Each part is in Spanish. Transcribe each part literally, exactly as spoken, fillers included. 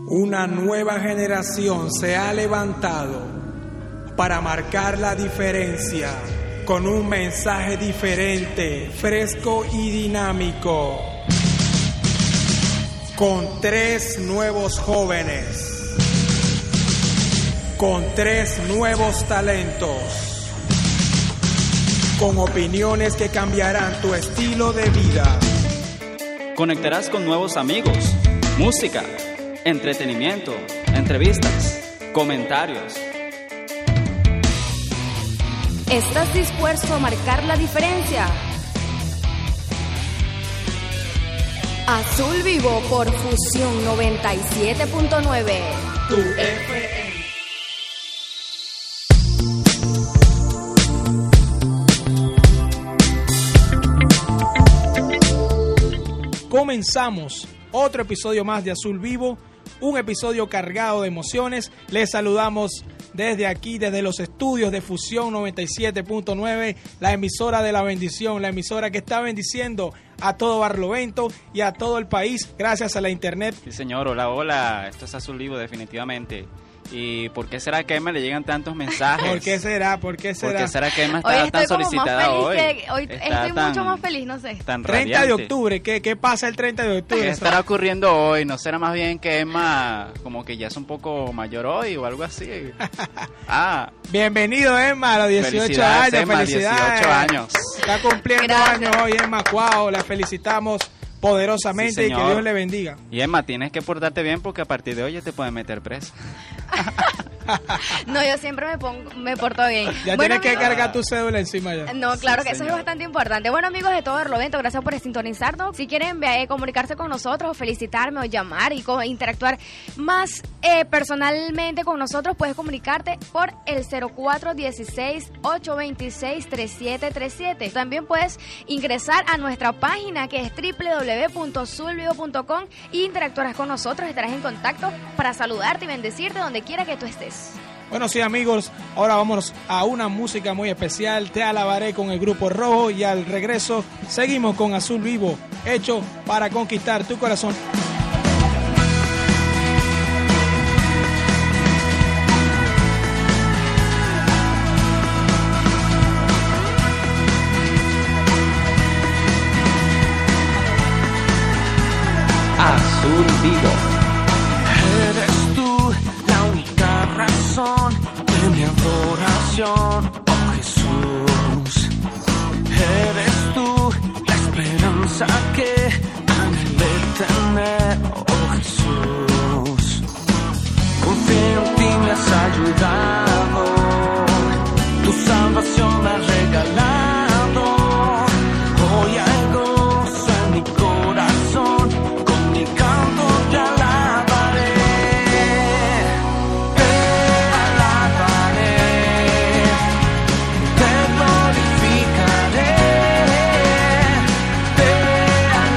Una nueva generación se ha levantado para marcar la diferencia con un mensaje diferente, fresco y dinámico. Con tres nuevos jóvenes, con tres nuevos talentos, con opiniones que cambiarán tu estilo de vida. Conectarás con nuevos amigos, música, entretenimiento, entrevistas, comentarios. ¿Estás dispuesto a marcar la diferencia? Azul Vivo por Fusión noventa y siete punto nueve. Tu F M. Comenzamos otro episodio más de Azul Vivo, un episodio cargado de emociones. Les saludamos desde aquí, desde los estudios de Fusión noventa y siete punto nueve, la emisora de la bendición, la emisora que está bendiciendo a todo Barlovento y a todo el país gracias a la internet. Sí, señor, hola, hola, esto es Azul Vivo definitivamente. ¿Y por qué será que a Emma le llegan tantos mensajes? ¿Por qué será? ¿Por qué será? ¿Por qué será que Emma está tan solicitada hoy? Que hoy estoy tan, mucho más feliz, no sé. Tan treinta de radiante. octubre, ¿qué, qué pasa el treinta de octubre? ¿Qué estará ocurriendo hoy? ¿No será más bien que Emma como que ya es un poco mayor hoy o algo así? Ah, bienvenido, Emma, a los dieciocho años. Emma, felicidades. dieciocho años. Está cumpliendo Gracias. años hoy, Emma. Wow, la felicitamos poderosamente, Sí, y que señor. Dios le bendiga. Y Emma, tienes que portarte bien porque a partir de hoy ya te pueden meter presa. No, yo siempre me pongo, me porto bien. Ya Bueno, tienes que amigos, cargar tu cédula encima ya. No, claro Sí, que eso señor. es bastante importante. Bueno, amigos de todo Barlovento, gracias por sintonizarnos. Si quieren eh, comunicarse con nosotros o felicitarme o llamar y co- interactuar más eh, personalmente con nosotros, puedes comunicarte por el cero cuatro uno seis, ocho dos seis, tres siete tres siete. También puedes ingresar a nuestra página que es doble u doble u doble u punto azul vivo punto com y interactuarás con nosotros, estarás en contacto para saludarte y bendecirte donde quiera que tú estés. Bueno, sí, amigos, ahora vamos a una música muy especial. Te alabaré con el Grupo Rojo y al regreso seguimos con Azul Vivo, hecho para conquistar tu corazón. Azul Vivo. Eres tú la única razón de mi adoración, oh Jesús. Eres tú la esperanza que anhelé tener, oh Jesús. Confío en ti, me has ayudado, tu salvación me has regalado. Hoy hay gozo en mi corazón, con mi canto te alabaré, te alabaré, te glorificaré, te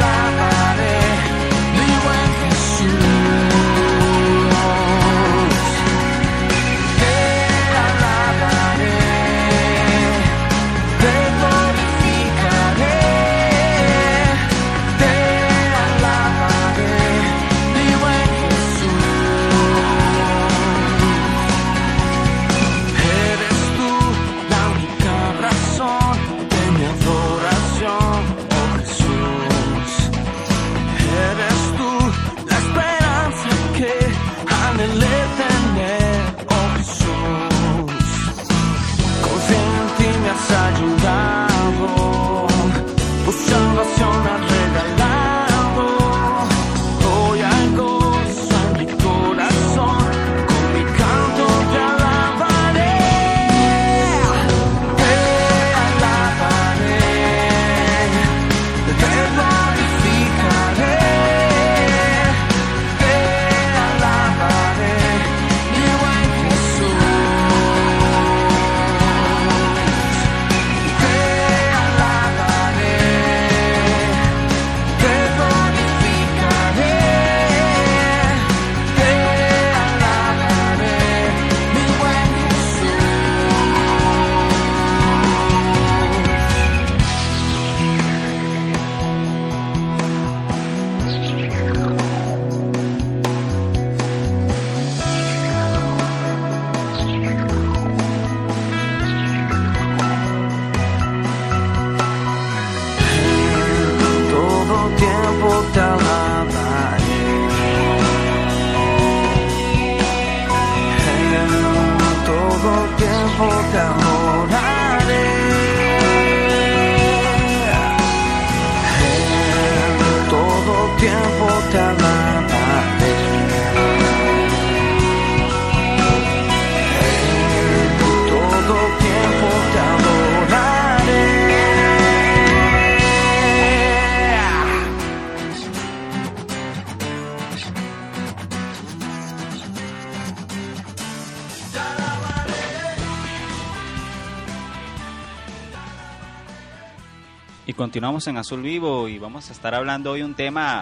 continuamos en Azul Vivo y vamos a estar hablando hoy un tema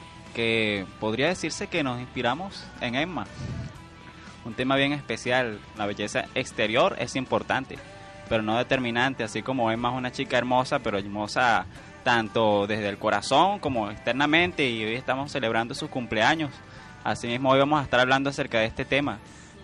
que podría decirse que nos inspiramos en Emma. Un tema bien especial. La belleza exterior es importante, pero no determinante, así como Emma es una chica hermosa, pero hermosa tanto desde el corazón como externamente, y hoy estamos celebrando sus cumpleaños. Asimismo, hoy vamos a estar hablando acerca de este tema.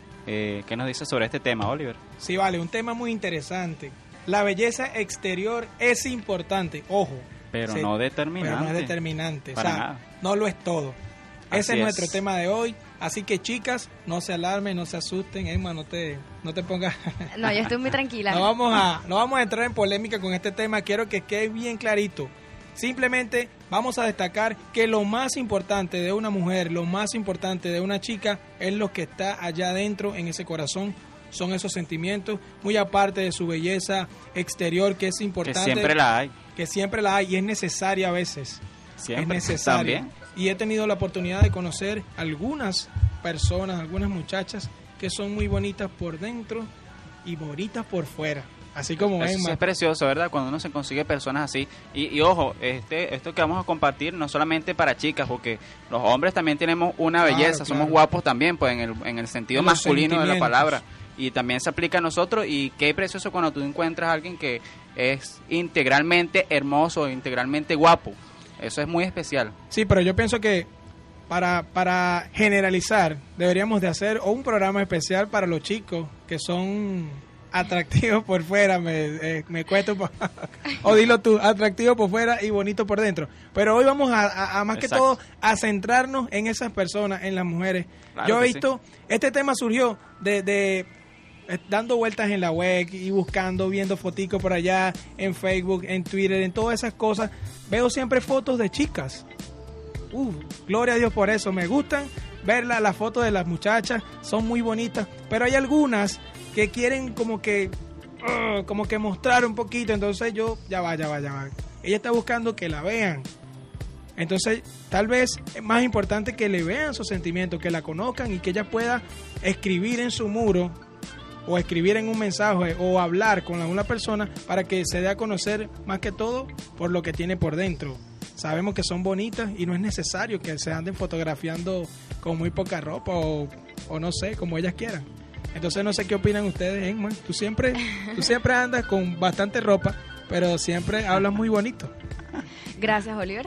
Eh, ¿Qué nos dices sobre este tema, Oliver? Sí, vale, un tema muy interesante. La belleza exterior es importante, ojo. Pero sí, no determinante. Pero no es determinante, Para o sea, nada. no lo es todo. Así Ese es, es nuestro tema de hoy, así que chicas, no se alarmen, no se asusten, Emma, no te, no te pongas... No, yo estoy muy tranquila. No vamos a, no vamos a entrar en polémica con este tema, quiero que quede bien clarito. Simplemente vamos a destacar que lo más importante de una mujer, lo más importante de una chica es lo que está allá adentro en ese corazón, son esos sentimientos, muy aparte de su belleza exterior, que es importante. Que siempre la hay. Que siempre la hay y es necesaria a veces. Siempre. Es necesaria. También. Y he tenido la oportunidad de conocer algunas personas, algunas muchachas que son muy bonitas por dentro y bonitas por fuera. Así como Eso sí Emma. es precioso, ¿verdad? Cuando uno se consigue personas así. Y, y ojo, este esto que vamos a compartir no solamente para chicas, porque los hombres también tenemos una Claro, belleza, somos claro. guapos también, pues en el, en el sentido En los masculino de la sentimientos. palabra. Y también se aplica a nosotros. Y qué precioso cuando tú encuentras a alguien que es integralmente hermoso, integralmente guapo. Eso es muy especial. Sí, pero yo pienso que para, para generalizar deberíamos de hacer o un programa especial para los chicos que son atractivos por fuera, me, eh, me cuesta un poco. O dilo tú, atractivos por fuera y bonitos por dentro. Pero hoy vamos a, a, a más Exacto. que todo a centrarnos en esas personas, en las mujeres. Claro Yo he que visto, este tema surgió de, de eh, dando vueltas en la web y buscando, viendo foticos por allá en Facebook, en Twitter, en todas esas cosas. Veo siempre fotos de chicas. Uh, gloria a Dios por eso. Me gustan verla, las fotos de las muchachas, son muy bonitas. Pero hay algunas que quieren como que uh, como que mostrar un poquito. Entonces yo, ya va, ya va, ya va. Ella está buscando que la vean. Entonces, tal vez es más importante que le vean sus sentimientos, que la conozcan y que ella pueda escribir en su muro o escribir en un mensaje o hablar con una persona para que se dé a conocer más que todo por lo que tiene por dentro. Sabemos que son bonitas y no es necesario que se anden fotografiando con muy poca ropa o, o no sé, como ellas quieran. Entonces no sé qué opinan ustedes, Emma. Tú siempre, tú siempre andas con bastante ropa, pero siempre hablas muy bonito. Gracias, Oliver.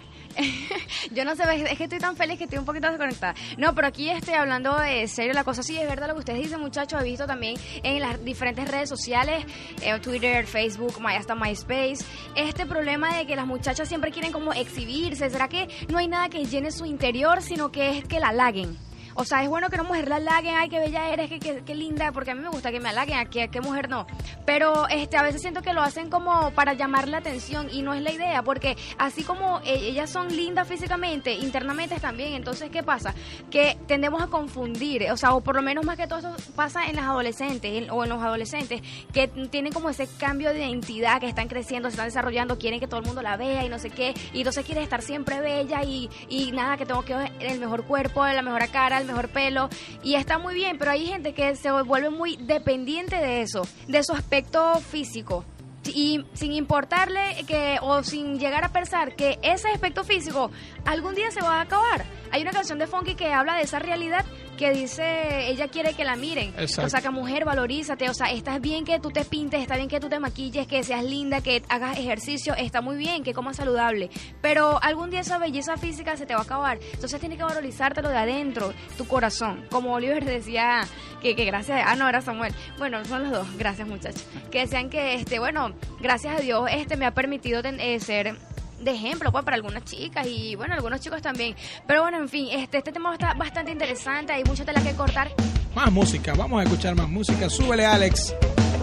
Yo no sé, es que estoy tan feliz que estoy un poquito desconectada. No, pero aquí estoy hablando de serio la cosa. Sí, es verdad lo que ustedes dicen, muchachos. He visto también en las diferentes redes sociales, eh, Twitter, Facebook, hasta MySpace, este problema de que las muchachas siempre quieren como exhibirse. ¿Será que no hay nada que llene su interior, sino que es que la halaguen? O sea, es bueno que una mujer la halaguen, ay, qué bella eres, qué, qué, qué linda, porque a mí me gusta que me halaguen, a qué, a qué mujer no. Pero este, a veces siento que lo hacen como para llamar la atención y no es la idea, porque así como eh, ellas son lindas físicamente, internamente también, entonces, ¿qué pasa? Que tendemos a confundir, o sea, o por lo menos más que todo eso pasa en las adolescentes en, o en los adolescentes, que tienen como ese cambio de identidad, que están creciendo, se están desarrollando, quieren que todo el mundo la vea y no sé qué, y entonces quieren estar siempre bella y, y nada, que tengo que ver el mejor cuerpo, la mejor cara, el mejor pelo, y está muy bien, pero hay gente que se vuelve muy dependiente de eso, de su aspecto físico, y sin importarle que o sin llegar a pensar que ese aspecto físico algún día se va a acabar. Hay una canción de Funky que habla de esa realidad, que dice, ella quiere que la miren. Exacto. O sea, que mujer, valorízate, o sea, está bien que tú te pintes, está bien que tú te maquilles, que seas linda, que hagas ejercicio, está muy bien, que comas saludable, pero algún día esa belleza física se te va a acabar. Entonces tienes que valorizártelo de adentro, tu corazón. Como Oliver decía, que, que gracias, ah no, era Samuel, bueno, son los dos, gracias muchachos, que decían que, este bueno, gracias a Dios, este me ha permitido ten, eh, ser de ejemplo, pues, para algunas chicas y, bueno, algunos chicos también. Pero bueno, en fin, este, este tema está bastante interesante, hay mucha tela que cortar. Más música, vamos a escuchar más música. Súbele, Alex.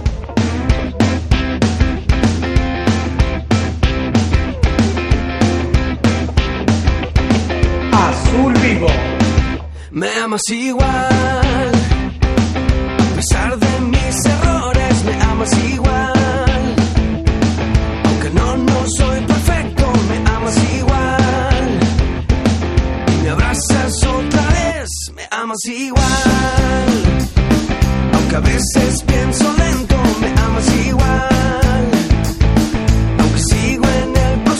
Azul Vivo. Me amas igual, a pesar de mis errores, me amas igual. Aunque no, no soy perfecto, me amas igual. Y me abrazas otra vez, me amas igual. Aunque a veces pienso lento, me amas igual. Aunque sigo en el proceso,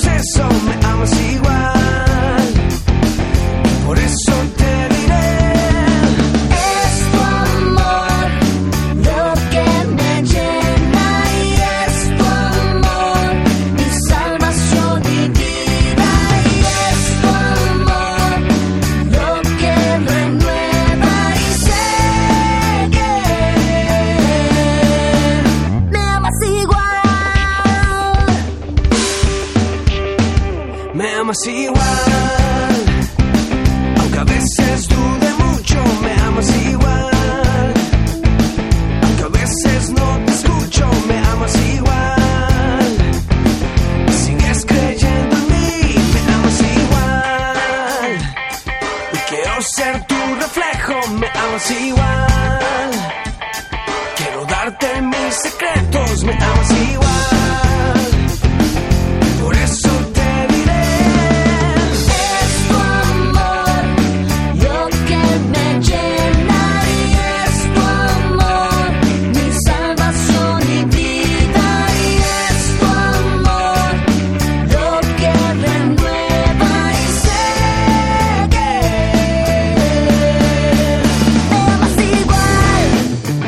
amas igual. Quiero darte mis secretos, me amas igual. Por eso te diré, es tu amor lo que me llena y es tu amor mi salvación y vida y es tu amor lo que renueva y sé que me amas igual.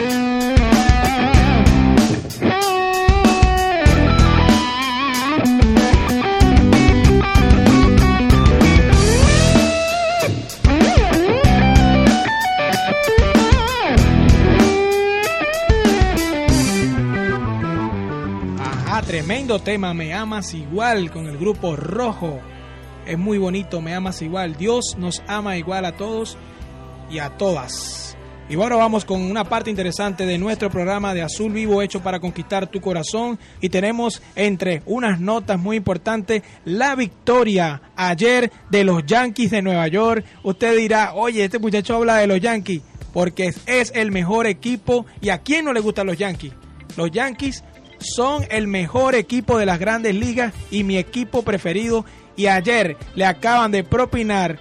Ajá, tremendo tema, Me Amas Igual, con el grupo Rojo. Es muy bonito, Me Amas Igual. Dios nos ama igual a todos y a todas. Y bueno, vamos con una parte interesante de nuestro programa de Azul Vivo, hecho para conquistar tu corazón. Y tenemos entre unas notas muy importantes la victoria ayer de los Yankees de Nueva York. Usted dirá, oye, este muchacho habla de los Yankees porque es, es el mejor equipo. ¿Y a quién no le gustan los Yankees? Los Yankees son el mejor equipo de las grandes ligas y mi equipo preferido. Y ayer le acaban de propinar.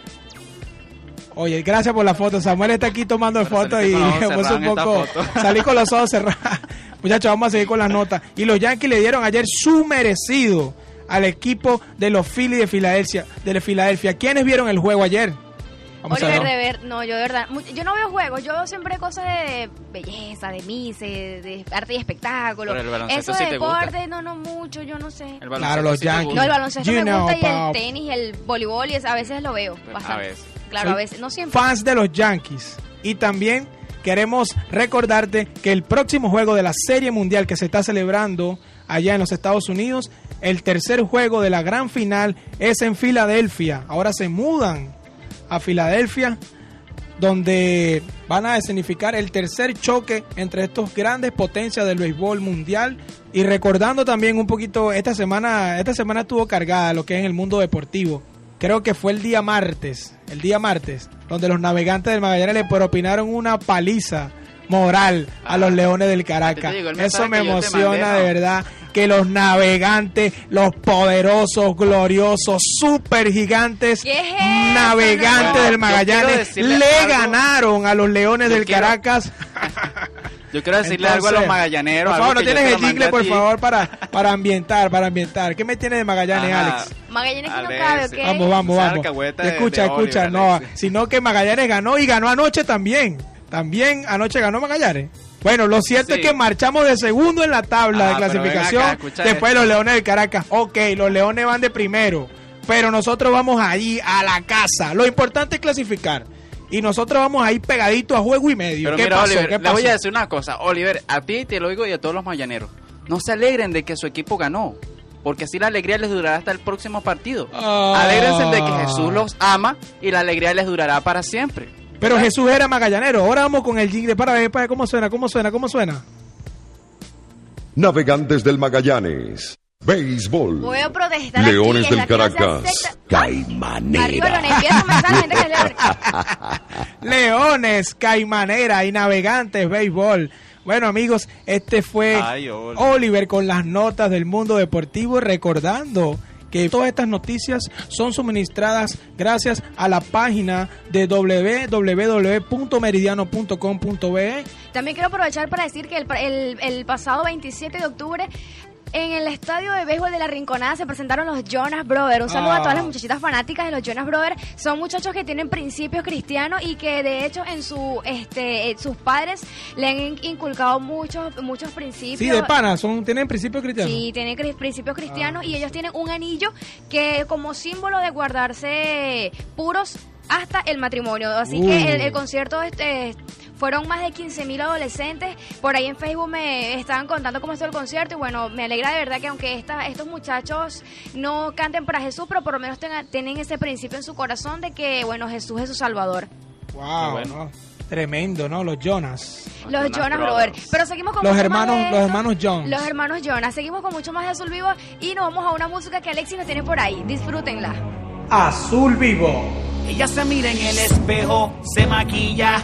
Oye, gracias por la foto. Samuel está aquí tomando fotos y saliste con los ojos me puso un cerrados en esta poco. foto. Salí con los ojos cerrados. Muchachos, vamos a seguir con las notas. Y los Yankees le dieron ayer su merecido al equipo de los Phillies de Filadelfia. De Filadelfia. ¿Quiénes vieron el juego ayer? Vamos a Oliver, ver. de ver, no, yo de verdad, mu- yo no veo juegos, yo veo siempre cosas de belleza, de mise, de arte y espectáculo. Pero el baloncesto Eso sí de te gusta. deporte, no, no mucho, yo no sé. El baloncesto Claro, los sí te Yankees. gusta. No, el baloncesto You me know, gusta y el pop. tenis, el voleibol, y es- a veces lo veo Pues, bastante. a veces. Claro, Soy a veces, no siempre. Fans de los Yankees. Y también queremos recordarte que el próximo juego de la Serie Mundial que se está celebrando allá en los Estados Unidos, el tercer juego de la gran final es en Filadelfia. Ahora se mudan a Filadelfia, donde van a escenificar el tercer choque entre estos grandes potencias del béisbol mundial. Y recordando también un poquito, esta semana, esta semana estuvo cargada lo que es en el mundo deportivo. Creo que fue el día martes, el día martes, donde los Navegantes del Magallanes le propinaron una paliza moral a los Leones del Caracas. Te digo, el Eso mensaje me que yo te emociona mandé, ¿no? de verdad, que los Navegantes, los poderosos, gloriosos, super gigantes ¿Qué es eso? Navegantes No, del yo Magallanes quiero decirle le algo. ganaron a los Leones Yo del quiero- Caracas. Yo quiero decirle algo a los magallaneros. Por algo favor, no que yo tienes te el lo mandé jingle, a por ti. favor, para, para ambientar, para ambientar. ¿Qué me tienes de Magallanes, Ajá. Alex? Magallanes que no Alex, cabe, sí. ¿ok? Vamos, vamos, Esa vamos. alcahueta de- Escucha, de escucha, Oliver, no, Alex. sino que Magallanes ganó y ganó anoche también. También anoche ganó Magallanes. Bueno, lo cierto Sí. es que marchamos de segundo en la tabla Ah, de pero ven clasificación. acá, escucha Después esto. los Leones del Caracas. Ok, los Leones van de primero. Pero nosotros vamos allí a la casa. Lo importante es clasificar. Y nosotros vamos ahí pegaditos a juego y medio. Pero ¿Qué mira, pasó? Oliver, ¿Qué le voy pasó? a decir una cosa. Oliver, a ti te lo digo y a todos los mañaneros. No se alegren de que su equipo ganó, porque así la alegría les durará hasta el próximo partido. Ah. Alégrense de que Jesús los ama y la alegría les durará para siempre. Pero Jesús era magallanero. Ahora vamos con el jingle para ver, para ver cómo suena, cómo suena, cómo suena. Navegantes del Magallanes. Béisbol. Voy a protestar Leones aquí, del es la clase Caracas. secta- Arriba, Caimanera. Leones, empieza a comenzar la gente que lee. Leones, Caimanera y Navegantes Béisbol. Bueno, amigos, este fue Ay, Oli. Oliver con las notas del mundo deportivo, recordando que todas estas noticias son suministradas gracias a la página de doble u doble u doble u punto meridiano punto com punto be. También quiero aprovechar para decir que el, el, el pasado veintisiete de octubre en el estadio de béisbol de La Rinconada se presentaron los Jonas Brothers. Un saludo Ah. a todas las muchachitas fanáticas de los Jonas Brothers. Son muchachos que tienen principios cristianos y que de hecho en su este eh, sus padres le han in- inculcado muchos muchos principios. Sí, de pana, son, tienen principios cristianos. Sí, tienen cri- principios cristianos Ah. y ellos tienen un anillo que como símbolo de guardarse puros hasta el matrimonio. Así Uh. que el, el concierto este fueron más de quince mil adolescentes. Por ahí en Facebook me estaban contando cómo estuvo el concierto y bueno, me alegra de verdad que aunque esta, estos muchachos no canten para Jesús, pero por lo menos tengan, tienen ese principio en su corazón de que bueno, Jesús es su salvador. Wow, Qué bueno. ¿no? Tremendo, ¿no? Los Jonas. Los Jonas Jonas Brothers. Brothers. Pero seguimos con Los mucho más hermanos- de los esto. hermanos Jones. Los hermanos Jonas. Seguimos con mucho más de Azul Vivo y nos vamos a una música que Alexis nos tiene por ahí. Disfrútenla. Azul Vivo. Ella se mira en el espejo, se maquilla, con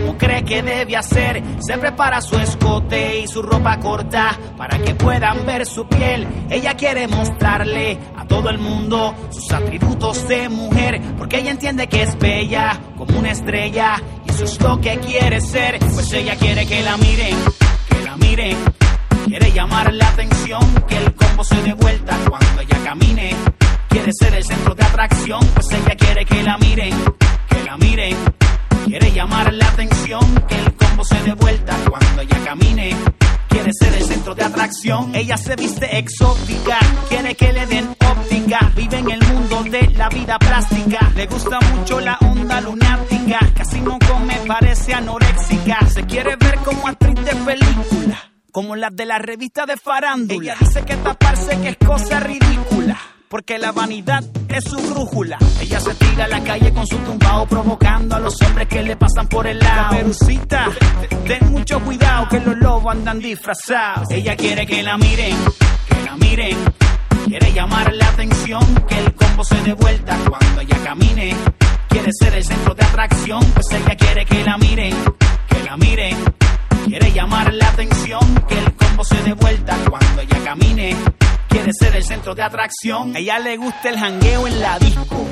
como cree que debe hacer. Se prepara su escote y su ropa corta para que puedan ver su piel. Ella quiere mostrarle a todo el mundo sus atributos de mujer, porque ella entiende que es bella como una estrella y eso es lo que quiere ser. Pues ella quiere que la miren, que la miren. Quiere llamar la atención, que el combo se dé vuelta cuando ella camine. Quiere ser el centro de atracción, pues ella quiere que la miren, que la miren. Quiere llamar la atención, que el combo se dé vuelta cuando ella camine. Quiere ser el centro de atracción. Ella se viste exótica, quiere que le den óptica. Vive en el mundo de la vida plástica. Le gusta mucho la onda lunática. Casi no come, parece anoréxica. Se quiere ver como actriz de película, como las de la revista de farándula. Ella dice que taparse que es cosa ridícula, porque la vanidad es su brújula. Ella se tira a la calle con su tumbao, provocando a los hombres que le pasan por el lado. Caperucita, ten mucho cuidado que los lobos andan disfrazados. Ella quiere que la miren, que la miren. Quiere llamar la atención, que el combo se dé vuelta cuando ella camine. Quiere ser el centro de atracción, pues ella quiere que la miren, que la miren. Quiere llamar la atención, que el combo se dé vuelta cuando ella camine. Quiere ser el centro de atracción. A ella le gusta el jangueo en la disco,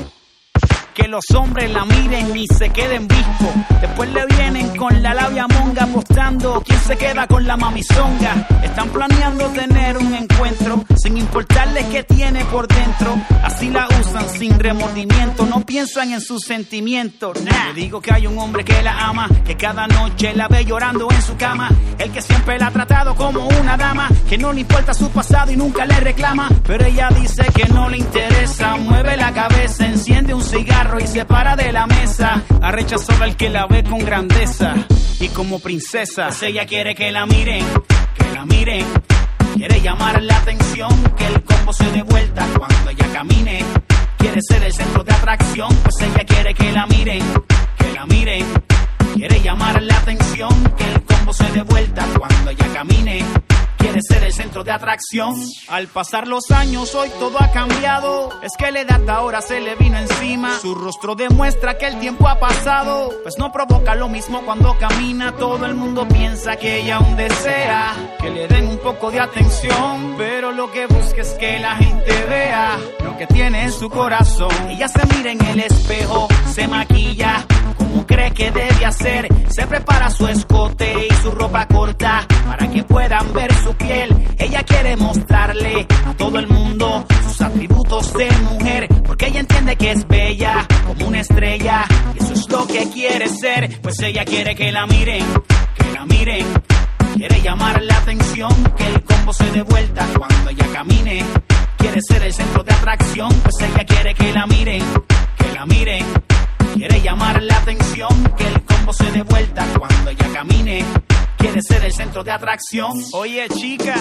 que los hombres la miren y se queden viscos. Después le vienen con la labia monga apostando quién se queda con la mamizonga. Están planeando tener un encuentro sin importarle qué tiene por dentro. Así la usan sin remordimiento, no piensan en sus sentimientos. Nah. Le digo que hay un hombre que la ama, que cada noche la ve llorando en su cama. El que siempre la ha tratado como una dama, que no le importa su pasado y nunca le reclama. Pero ella dice que no le interesa. Mueve la cabeza, enciende un cigarro y se para de la mesa. Arrecha solo al que la ve con grandeza y como princesa. Pues ella quiere que la miren, que la miren. Quiere llamar la atención, que el combo se dé vuelta cuando ella camine. Quiere ser el centro de atracción, pues ella quiere que la miren, que la miren. Quiere llamar la atención, que el combo se dé vuelta cuando ella camine. Quiere ser el centro de atracción. Al pasar los años hoy todo ha cambiado. Es que la edad ahora se le vino encima. Su rostro demuestra que el tiempo ha pasado, pues no provoca lo mismo cuando camina. Todo el mundo piensa que ella aún desea que le den un poco de atención, pero lo que busca es que la gente vea lo que tiene en su corazón. Ella se mira en el espejo, se maquilla como cree que debe hacer. Se prepara su escote y su ropa corta para que puedan ver su piel. Ella quiere mostrarle a todo el mundo sus atributos de mujer, porque ella entiende que es bella como una estrella y eso es lo que quiere ser. Pues ella quiere que la miren, que la miren. Quiere llamar la atención, que el combo se dé vuelta cuando ella camine. Quiere ser el centro de atracción, pues ella quiere que la miren, que la miren. Quiere llamar la atención, que el combo se dé vuelta cuando ella camine. Quiere ser el centro de atracción. Oye, chica,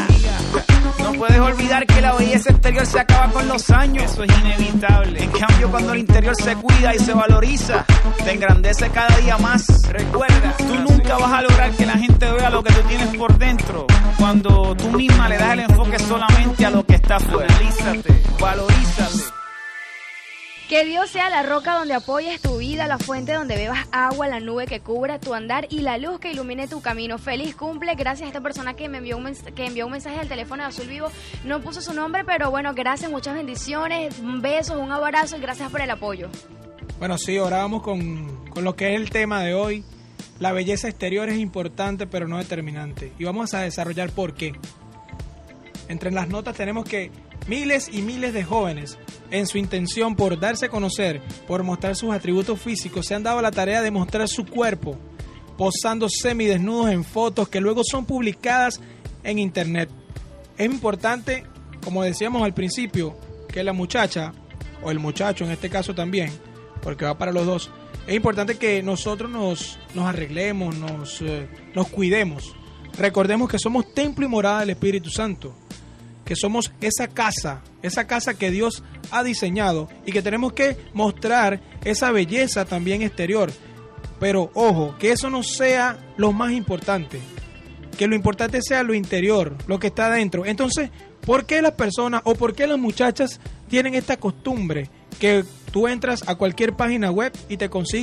no puedes olvidar que la belleza exterior se acaba con los años. Eso es inevitable. En cambio, cuando el interior se cuida y se valoriza, te engrandece cada día más. Recuerda, tú nunca vas a lograr que la gente vea lo que tú tienes por dentro cuando tú misma le das el enfoque solamente a lo que está afuera. Analízate, valorízate. Que Dios sea la roca donde apoyes tu vida, la fuente donde bebas agua, la nube que cubra tu andar y la luz que ilumine tu camino. Feliz cumple, gracias a esta persona que me envió un, mens- que envió un mensaje al teléfono de Azul Vivo. No puso su nombre, pero bueno, gracias, muchas bendiciones, un beso, un abrazo y gracias por el apoyo. Bueno, sí, ahora vamos con, con lo que es el tema de hoy. La belleza exterior es importante, pero no determinante. Y vamos a desarrollar por qué. Entre las notas tenemos que miles y miles de jóvenes, en su intención por darse a conocer, por mostrar sus atributos físicos, se han dado la tarea de mostrar su cuerpo, posando semidesnudos en fotos que luego son publicadas en internet. Es importante, como decíamos al principio, que la muchacha, o el muchacho en este caso también, porque va para los dos, es importante que nosotros nos, nos arreglemos, nos, eh, nos cuidemos. Recordemos que somos templo y morada del Espíritu Santo, que somos esa casa, esa casa que Dios ha diseñado y que tenemos que mostrar esa belleza también exterior. Pero ojo, que eso no sea lo más importante, que lo importante sea lo interior, lo que está adentro. Entonces, ¿por qué las personas o por qué las muchachas tienen esta costumbre que tú entras a cualquier página web y te consigues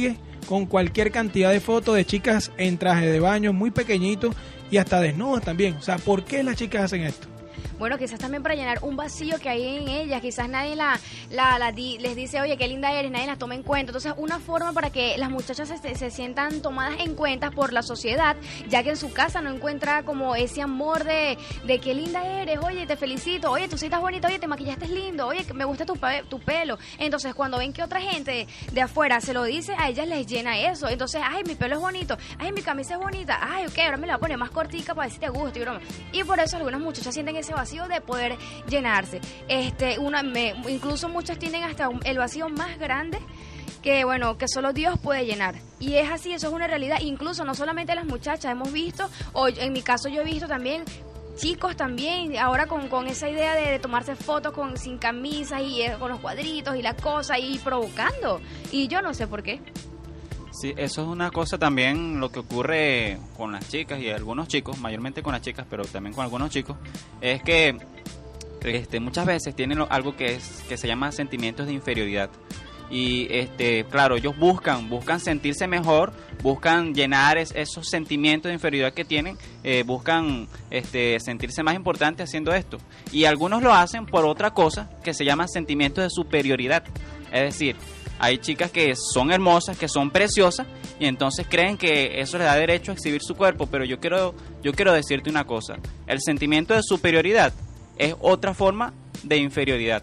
con cualquier cantidad de fotos de chicas en traje de baño muy pequeñitos y hasta desnudas también. O sea, ¿por qué las chicas hacen esto? Bueno, quizás también para llenar un vacío que hay en ellas, quizás nadie la, la, la di, les dice, oye, qué linda eres, nadie las toma en cuenta. Entonces, una forma para que las muchachas se, se sientan tomadas en cuenta por la sociedad, ya que en su casa no encuentra como ese amor de, de qué linda eres, oye, te felicito, oye, tú sí estás bonita, oye, te maquillaste lindo, oye, me gusta tu, tu pelo. Entonces, cuando ven que otra gente de, de afuera se lo dice, a ellas les llena eso. Entonces, ay, mi pelo es bonito, ay, mi camisa es bonita, ay, ok, ahora me la voy a poner más cortica para ver si te gusta y broma. Y por eso algunas muchachas sienten ese vacío de poder llenarse. Este, una, me, incluso muchas tienen hasta un, el vacío más grande que, bueno, que solo Dios puede llenar. Y es así, eso es una realidad. Incluso no solamente las muchachas hemos visto, o en mi caso yo he visto también chicos también, ahora con, con esa idea de, de tomarse fotos con sin camisas y eh, con los cuadritos y la cosa y provocando. Y yo no sé por qué. Sí, eso es una cosa también lo que ocurre con las chicas y algunos chicos, mayormente con las chicas, pero también con algunos chicos, es que este, muchas veces tienen algo que es que se llama sentimientos de inferioridad. Y este, claro, ellos buscan, buscan sentirse mejor, buscan llenar es, esos sentimientos de inferioridad que tienen, eh, buscan este, sentirse más importantes haciendo esto. Y algunos lo hacen por otra cosa que se llama sentimientos de superioridad. Es decir, hay chicas que son hermosas, que son preciosas, y entonces creen que eso les da derecho a exhibir su cuerpo, pero yo quiero, yo quiero decirte una cosa, el sentimiento de superioridad es otra forma de inferioridad.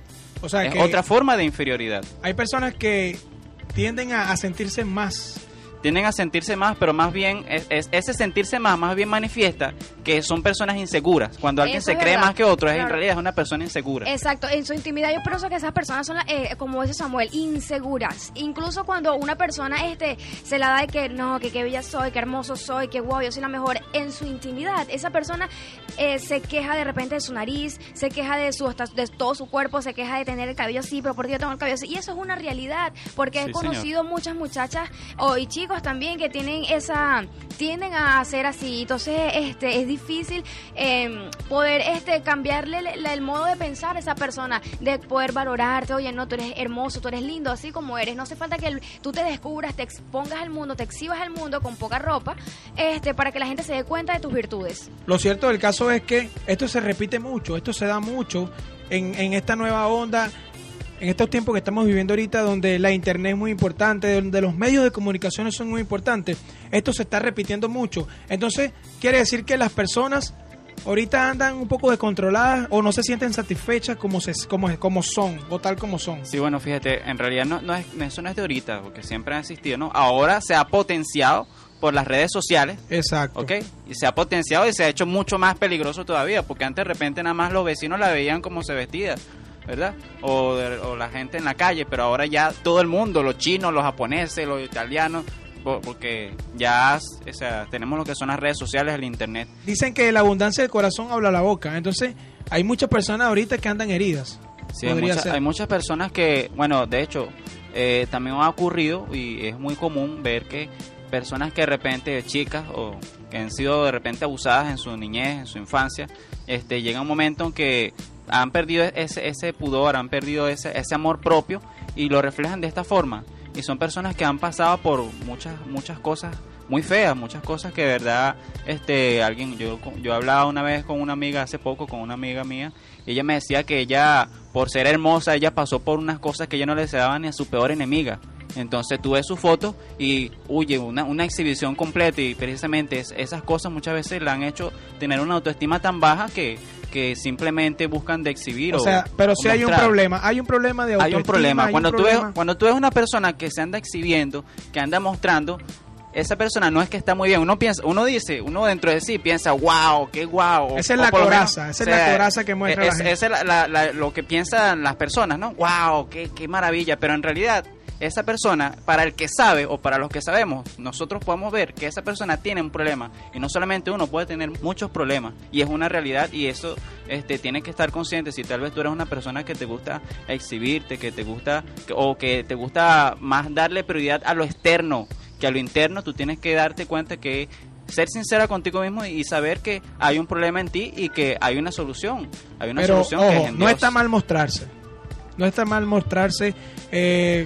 O sea, es que otra forma de inferioridad. Hay personas que tienden a, a sentirse más. Tienden a sentirse más, pero más bien, es, es, ese sentirse más, más bien manifiesta que son personas inseguras. Cuando alguien Eso se es cree verdad. más que otro, es, Claro. en realidad es una persona insegura. Exacto, en su intimidad yo pienso que esas personas son, eh, como dice Samuel, inseguras. Incluso cuando una persona este se la da de que no, que qué bella soy, qué hermoso soy, que wow, yo soy la mejor, en su intimidad, esa persona eh, se queja de repente de su nariz, se queja de su hasta de todo su cuerpo, se queja de tener el cabello así, pero por qué yo tengo el cabello así. Y eso es una realidad, porque Sí, he conocido señor. muchas muchachas o y chicos también que tienen esa tienden a hacer así. Entonces este es difícil eh, poder este cambiarle el, el modo de pensar a esa persona, de poder valorarte. Oye, no, tú eres hermoso, tú eres lindo así como eres. No hace falta que el, tú te descubras, te expongas al mundo, te exhibas al mundo con poca ropa, este para que la gente se dé cuenta de tus virtudes. Lo cierto del caso es que esto se repite mucho, esto se da mucho en, en esta nueva onda, en estos tiempos que estamos viviendo ahorita, donde la internet es muy importante, donde los medios de comunicación son muy importantes. Esto se está repitiendo mucho. Entonces, quiere decir que las personas ahorita andan un poco descontroladas o no se sienten satisfechas como, se, como, como son o tal como son. Sí, bueno, fíjate, en realidad no, no es, eso no es de ahorita, porque siempre ha existido, ¿no? Ahora se ha potenciado por las redes sociales. Exacto. ¿Ok? Y se ha potenciado y se ha hecho mucho más peligroso todavía, porque antes de repente nada más los vecinos la veían como se vestía, ¿verdad? O, de, o la gente en la calle, pero ahora ya todo el mundo, los chinos, los japoneses, los italianos, porque ya, o sea, tenemos lo que son las redes sociales, el internet. Dicen que la abundancia del corazón habla la boca. Entonces, hay muchas personas ahorita que andan heridas. Sí, hay, Podría mucha- ser. hay muchas personas que, bueno, de hecho, eh, también ha ocurrido y es muy común ver que personas que de repente, chicas o que han sido de repente abusadas en su niñez, en su infancia, este, llega un momento en que han perdido ese, ese pudor, han perdido ese, ese amor propio y lo reflejan de esta forma. Y son personas que han pasado por muchas muchas cosas muy feas, muchas cosas que de verdad, este, alguien, yo, yo hablaba una vez con una amiga hace poco, con una amiga mía, y ella me decía que ella, por ser hermosa, ella pasó por unas cosas que ella no le deseaba ni a su peor enemiga. Entonces tú ves su foto y huye una, una exhibición completa, y precisamente es, esas cosas muchas veces la han hecho tener una autoestima tan baja que, que simplemente buscan de exhibir. O sea, pero si hay un mostrar. problema, hay un problema de autoestima. Hay un problema. hay Cuando un tú ves, problema. cuando tú ves una persona que se anda exhibiendo, que anda mostrando, esa persona no es que está muy bien. Uno piensa, uno dice, uno dentro de sí piensa, wow, qué wow. Esa es O la por lo coraza, menos, esa es la coraza que muestra la es- gente. Esa es la- la- la- lo que piensan las personas, ¿no? Wow, qué, qué maravilla. Pero en realidad, esa persona, para el que sabe o para los que sabemos, nosotros podemos ver que esa persona tiene un problema. Y no solamente uno, puede tener muchos problemas. Y es una realidad, y eso este, tiene que estar consciente. Si tal vez tú eres una persona que te gusta exhibirte, que te gusta, que- o que te gusta más darle prioridad a lo externo que a lo interno, tú tienes que darte cuenta que ser sincera contigo mismo y saber que hay un problema en ti y que hay una solución. Hay una Pero solución que es ojo, en no Dios. está mal mostrarse. No está mal mostrarse. Eh,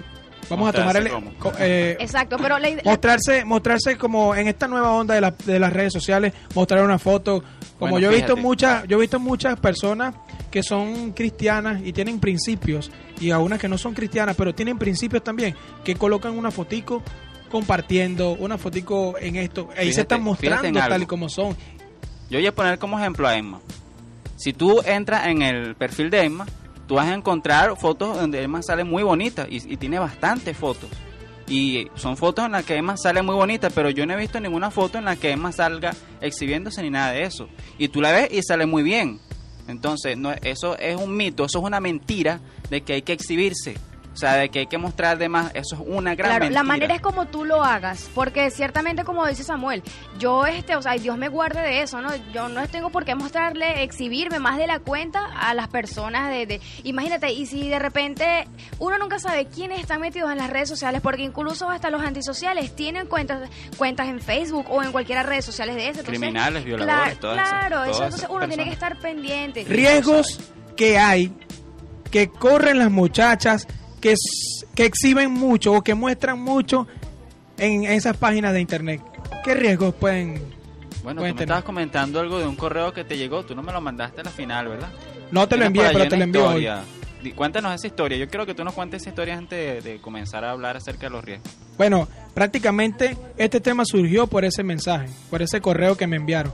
Vamos a tomar el... Mostrarse co- eh, Exacto, pero la, la- mostrarse mostrarse como en esta nueva onda de, la- de las redes sociales, mostrar una foto. Como Bueno, yo he visto fíjate. muchas, yo he visto muchas personas que son cristianas y tienen principios, y a unas que no son cristianas, pero tienen principios también, que colocan una fotico compartiendo, una fotico en esto, ahí se Fíjate- están fíjate mostrando en tal algo. y como son. Yo voy a poner como ejemplo a Emma. Si tú entras en el perfil de Emma, tú vas a encontrar fotos donde Emma sale muy bonita y, y tiene bastantes fotos. Y son fotos en las que Emma sale muy bonita, pero yo no he visto ninguna foto en la que Emma salga exhibiéndose ni nada de eso. Y tú la ves y sale muy bien. Entonces, no, eso es un mito, eso es una mentira de que hay que exhibirse. O sea, de que hay que mostrar de más, eso es una gran claro, mentira. la manera es como tú lo hagas, porque ciertamente como dice Samuel, yo este, o sea, Dios me guarde de eso, ¿no? Yo no tengo por qué mostrarle, exhibirme más de la cuenta a las personas de, de imagínate, y si de repente uno nunca sabe quiénes están metidos en las redes sociales, porque incluso hasta los antisociales tienen cuentas cuentas en Facebook o en cualquier redes sociales de ese. Entonces, Criminales, violadores, cla- todas esas- Claro, todas eso, esas entonces uno tiene que personas. estar pendiente. Riesgos que hay, que corren las muchachas, que, s- que exhiben mucho o que muestran mucho en esas páginas de internet. ¿Qué riesgos pueden, Bueno, pueden tú me tener? estabas comentando algo de un correo que te llegó, tú no me lo mandaste a la final, ¿verdad? No te lo Tienes envié, por allí pero te una lo envío hoy. historia. Di- Cuéntanos esa historia. Yo quiero que tú nos cuentes esa historia antes de, de comenzar a hablar acerca de los riesgos. Bueno, prácticamente este tema surgió por ese mensaje, por ese correo que me enviaron.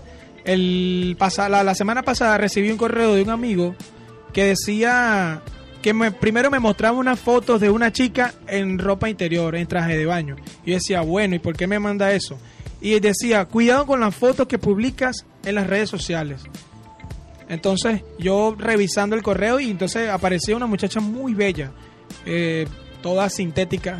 El pasa- la, la semana pasada recibí un correo de un amigo que decía que me, primero me mostraba unas fotos de una chica en ropa interior, en traje de baño. Y yo decía, bueno, ¿y por qué me manda eso? Y decía, cuidado con las fotos que publicas en las redes sociales. Entonces yo revisando el correo y entonces aparecía una muchacha muy bella, eh, toda sintética,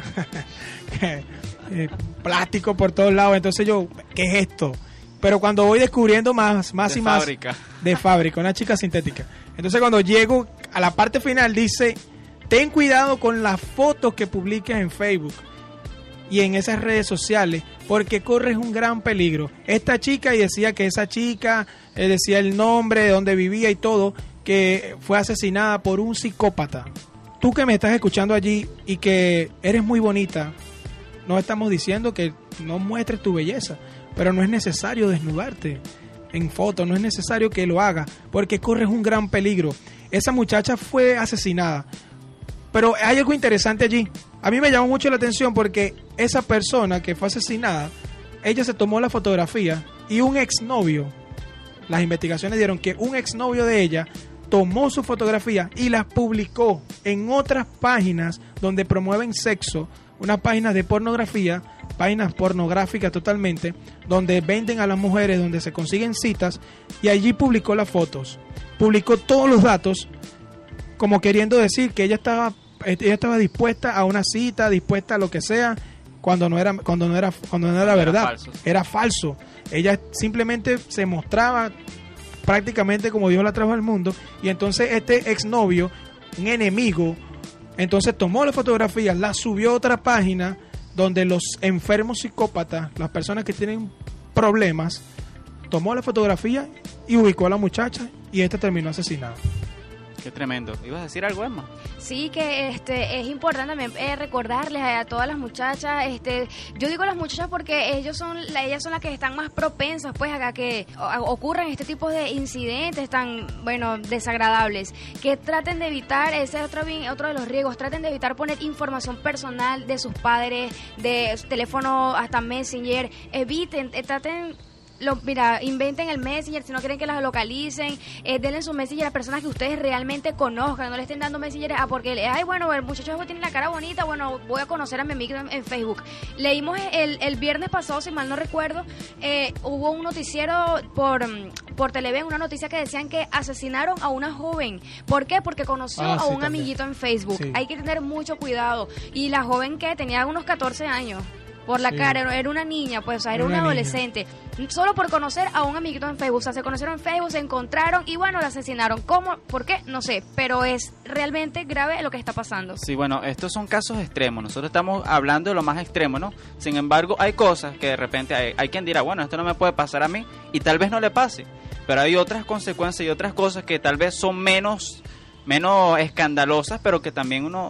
eh, plástico por todos lados. Entonces yo, ¿qué es esto? Pero cuando voy descubriendo más, más De y más fábrica. de fábrica, una chica sintética. Entonces cuando llego a la parte final dice, ten cuidado con las fotos que publiques en Facebook y en esas redes sociales, porque corres un gran peligro. Esta chica, y decía que esa chica, eh, decía el nombre, de dónde vivía y todo, que fue asesinada por un psicópata. Tú que me estás escuchando allí y que eres muy bonita, no estamos diciendo que no muestres tu belleza, pero no es necesario desnudarte en foto, no es necesario que lo hagas, porque corres un gran peligro. Esa muchacha fue asesinada. Pero hay algo interesante allí. A mí me llamó mucho la atención porque esa persona que fue asesinada, ella se tomó la fotografía y un exnovio, las investigaciones dieron que un exnovio de ella tomó su fotografía y las publicó en otras páginas donde promueven sexo, unas páginas de pornografía, páginas pornográficas totalmente, donde venden a las mujeres, donde se consiguen citas, y allí publicó las fotos, publicó todos los datos, como queriendo decir que ella estaba ella estaba dispuesta a una cita, dispuesta a lo que sea, cuando no era cuando no era cuando no era Era verdad, falso. era falso. Ella simplemente se mostraba prácticamente como Dios la trajo al mundo, y entonces este exnovio, un enemigo, entonces tomó la fotografía, la subió a otra página donde los enfermos psicópatas, las personas que tienen problemas, tomó la fotografía y ubicó a la muchacha, y esta terminó asesinada. Qué tremendo. ¿Ibas a decir algo, Emma? Sí, que este es importante también eh, recordarles a, a todas las muchachas, este, yo digo las muchachas porque ellos son, la, ellas son las que están más propensas, pues, a que o- a- ocurran este tipo de incidentes tan, bueno, desagradables, que traten de evitar, ese es otro, bien- otro de los riesgos, traten de evitar poner información personal de sus padres, de su teléfono hasta Messenger, eviten, eh, traten. Lo, mira, inventen el Messenger si no quieren que las localicen, eh, denle su Messenger a personas que ustedes realmente conozcan, no le estén dando Messenger a porque, le- ay, bueno, el muchacho tiene la cara bonita, bueno, voy a conocer a mi amigo en, en Facebook. Leímos el, el viernes pasado, si mal no recuerdo, eh, hubo un noticiero por, mm, por Televen, una noticia que decían que asesinaron a una joven. ¿Por qué? Porque conoció Ah, a sí, un también. amiguito en Facebook. Sí. Hay que tener mucho cuidado. Y la joven que tenía unos catorce años. Por la Sí. cara, era- era una niña, pues, o sea, era Era una una niña. adolescente. Solo por conocer a un amiguito en Facebook. O sea, se conocieron en Facebook, se encontraron y bueno, la asesinaron. ¿Cómo? ¿Por qué? No sé, pero es realmente grave lo que está pasando. Sí, bueno, estos son casos extremos. Nosotros estamos hablando de lo más extremo, ¿no? Sin embargo, hay cosas que de repente hay, hay quien dirá, bueno, esto no me puede pasar a mí y tal vez no le pase. Pero hay otras consecuencias y otras cosas que tal vez son menos, menos escandalosas, pero que también uno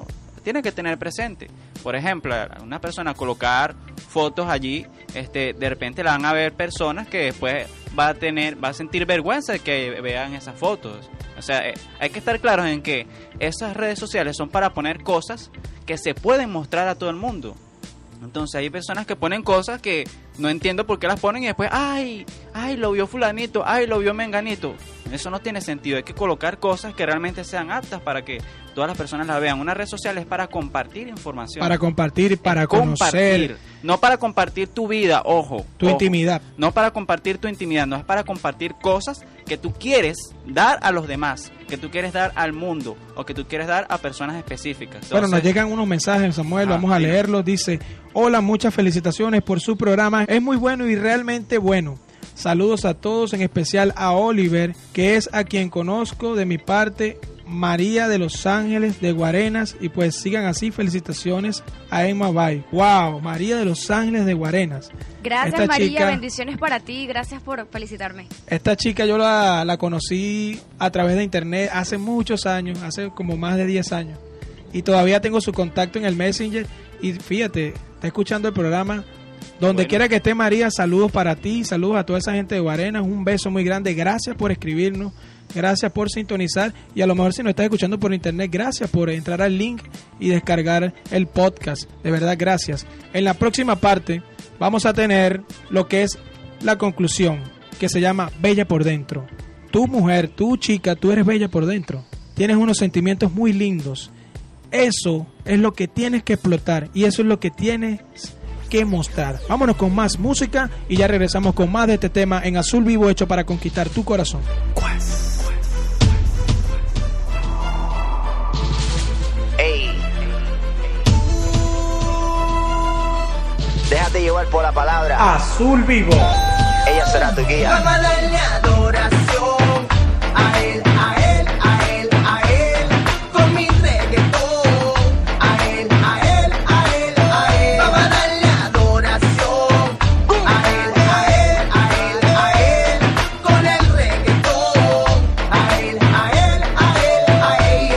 tiene que tener presente. Por ejemplo, una persona colocar fotos allí, este, de repente la van a ver personas que después va a tener, va a sentir vergüenza de que vean esas fotos. O sea, eh, hay que estar claros en que esas redes sociales son para poner cosas que se pueden mostrar a todo el mundo. Entonces hay personas que ponen cosas que no entiendo por qué las ponen y después, ay, ay, lo vio fulanito, ay, lo vio menganito. Eso no tiene sentido. Hay que colocar cosas que realmente sean aptas para que todas las personas las vean. Una red social es para compartir información. Para compartir, para compartir, conocer. No para compartir tu vida, ojo. Tu ojo. intimidad. No para compartir tu intimidad, no es para compartir cosas que tú quieres dar a los demás, que tú quieres dar al mundo o que tú quieres dar a personas específicas. Entonces, bueno, nos llegan unos mensajes, Samuel, Ah, vamos a sí. leerlos. Dice, hola, muchas felicitaciones por su programa. Es muy bueno y realmente bueno. Saludos a todos, en especial a Oliver, que es a quien conozco de mi parte, María de Los Ángeles de Guarenas, y pues sigan así. Felicitaciones a Emma Bay. Wow, María de Los Ángeles de Guarenas. Gracias, Esta María, chica- bendiciones para ti, gracias por felicitarme. Esta chica yo la, la conocí a través de internet hace muchos años, hace como más de diez años. Y todavía tengo su contacto en el Messenger. Y fíjate, está escuchando el programa. Donde Bueno. quiera que esté, María, saludos para ti, saludos a toda esa gente de Guarenas. Un beso muy grande. Gracias por escribirnos, gracias por sintonizar. Y a lo mejor si nos estás escuchando por internet, gracias por entrar al link y descargar el podcast. De verdad, gracias. En la próxima parte vamos a tener lo que es la conclusión, que se llama Bella por Dentro. Tu mujer, tu chica, tú eres bella por dentro. Tienes unos sentimientos muy lindos. Eso es lo que tienes que explotar y eso es lo que tienes que mostrar. Vámonos con más música y ya regresamos con más de este tema en Azul Vivo, hecho para conquistar tu corazón. Ey. Déjate llevar por la palabra. Azul Vivo. Ella será tu guía. Vamos a darle adoración a él, a él, a él, a él, con mi reggaetón. A él, a él, a él, a él. Vamos a darle adoración a él, a él, a él, a él, con el reggaetón. A él, a él, a él, a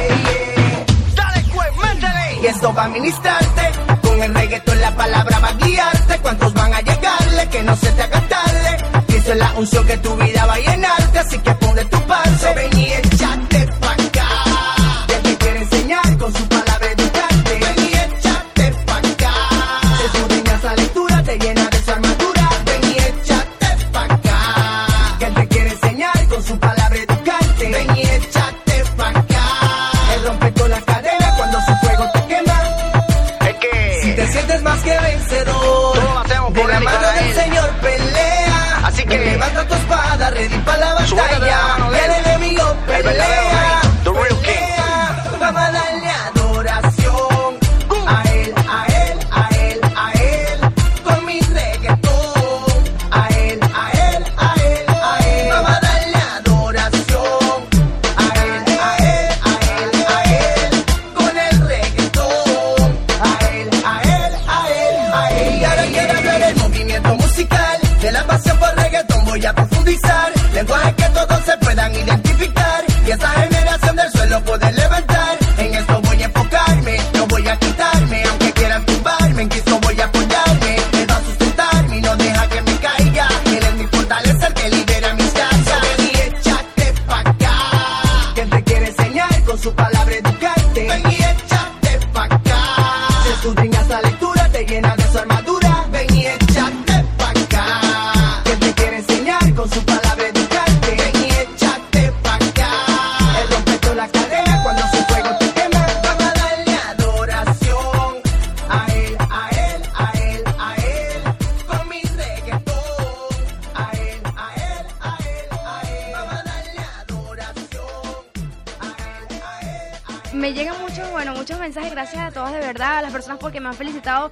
él. Dale, pues, métele. Y esto va a ministrarte, con el reggaetón la palabra va a guiarte. ¿Cuántos van a llegarle? Que no se te haga tarde. Esa es la unción que tu vida va a llenarte, así que pon de tu parte. Ven y échate pa' acá. Él te quiere enseñar con su palabra educarte. Ven y échate pa' acá. Se escudriña esa lectura, te llena de su armadura. Ven y échate pa' acá. Que él te quiere enseñar con su palabra educarte. Ven y échate pa' acá. Él rompe todas las cadenas cuando su fuego te quema. Es que Si te sientes más que vencedor, todo lo hacemos de por la él y mano para del él. Señor pelea. Así que levanta tu espada, ready para la súbete de la batalla. mano de Y él. el enemigo El verdadero pelea. rey, the real pelea. Vamos a darle adoración a él, a él, a él, a él, con mi reggaetón. A él, a él, a él, a él. Vamos a darle adoración a él, a él, a él, a él, con el reggaetón. A él, a él, a él, a él. Y ahora quiero hablar del movimiento musical, de la pasión por reggaetón voy a profundizar. Lenguaje que todos se puedan identificar y esa generación del suelo poder levantar. En esto voy a enfocarme, no voy a quitarme, aunque quieran tumbarme, en Cristo voy a apoyarme. Él va a sustentarme y no deja que me caiga. Él es mi fortaleza, el que lidera mis casas. Ven y échate pa' acá, que él te quiere enseñar con su palabra educarte. Ven y échate pa' acá, se escudriña esa lectura, te llena de su armadura. Ven y échate pa' acá, que él te quiere enseñar con su palabra educarte. Ven y échate pa' acá, él rompe todas las cadenas cuando su fuego te quema. Vamos a darle adoración a él, a él, a él, a él, con mi reggaetón. A él, a él, a él, a él. Vamos a darle adoración a él, a él, a él. Me llegan muchos, bueno, muchos mensajes, gracias a todos de verdad, a las personas porque me han felicitado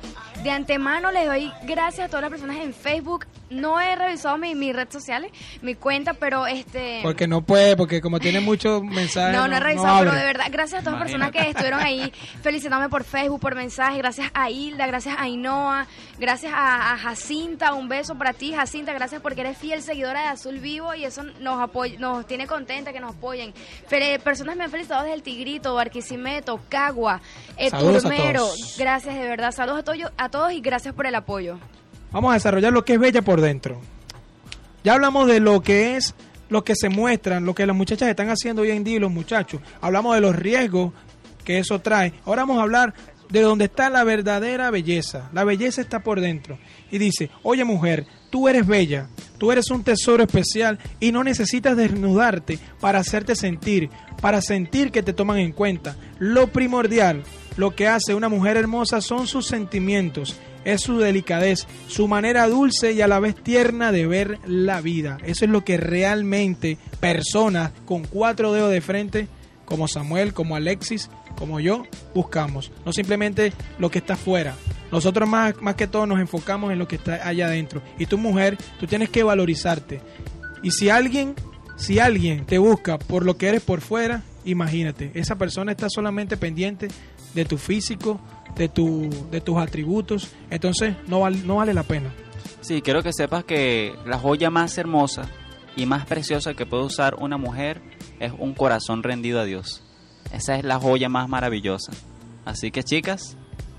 De antemano les doy gracias a todas las personas en Facebook. No he revisado mi, mis redes sociales, mi cuenta, pero este... Porque no puede, porque como tiene muchos mensajes. No, no he revisado, abre. pero de verdad, gracias a todas las personas que estuvieron ahí felicitándome por Facebook, por mensajes. Gracias a Hilda, gracias a Ainhoa, gracias a, a Jacinta. Un beso para ti, Jacinta. Gracias porque eres fiel seguidora de Azul Vivo y eso nos apoya, nos tiene contenta que nos apoyen. Fe- personas me han felicitado desde El Tigrito, Barquisimeto, Cagua, eh, Saludos a Turmero. todos. Gracias, de verdad. Saludos a, to- a todos y gracias por el apoyo. Vamos a desarrollar lo que es bella por dentro. Ya hablamos de lo que es, lo que se muestran, lo que las muchachas están haciendo hoy en día y los muchachos. Hablamos de los riesgos que eso trae. Ahora vamos a hablar de donde está la verdadera belleza. La belleza está por dentro. Y dice, oye mujer, tú eres bella, tú eres un tesoro especial y no necesitas desnudarte para hacerte sentir, para sentir que te toman en cuenta. Lo primordial, lo que hace una mujer hermosa son sus sentimientos. Es su delicadez, su manera dulce y a la vez tierna de ver la vida. Eso es lo que realmente personas con cuatro dedos de frente, como Samuel, como Alexis, como yo, buscamos. No simplemente lo que está afuera. Nosotros más, más que todo nos enfocamos en lo que está allá adentro. Y tú, mujer, tú tienes que valorizarte. Y si alguien, si alguien te busca por lo que eres por fuera, imagínate, esa persona está solamente pendiente de tu físico, de tu de tus atributos, entonces no vale, no vale la pena. Sí, quiero que sepas que la joya más hermosa y más preciosa que puede usar una mujer es un corazón rendido a Dios. Esa es la joya más maravillosa. Así que, chicas,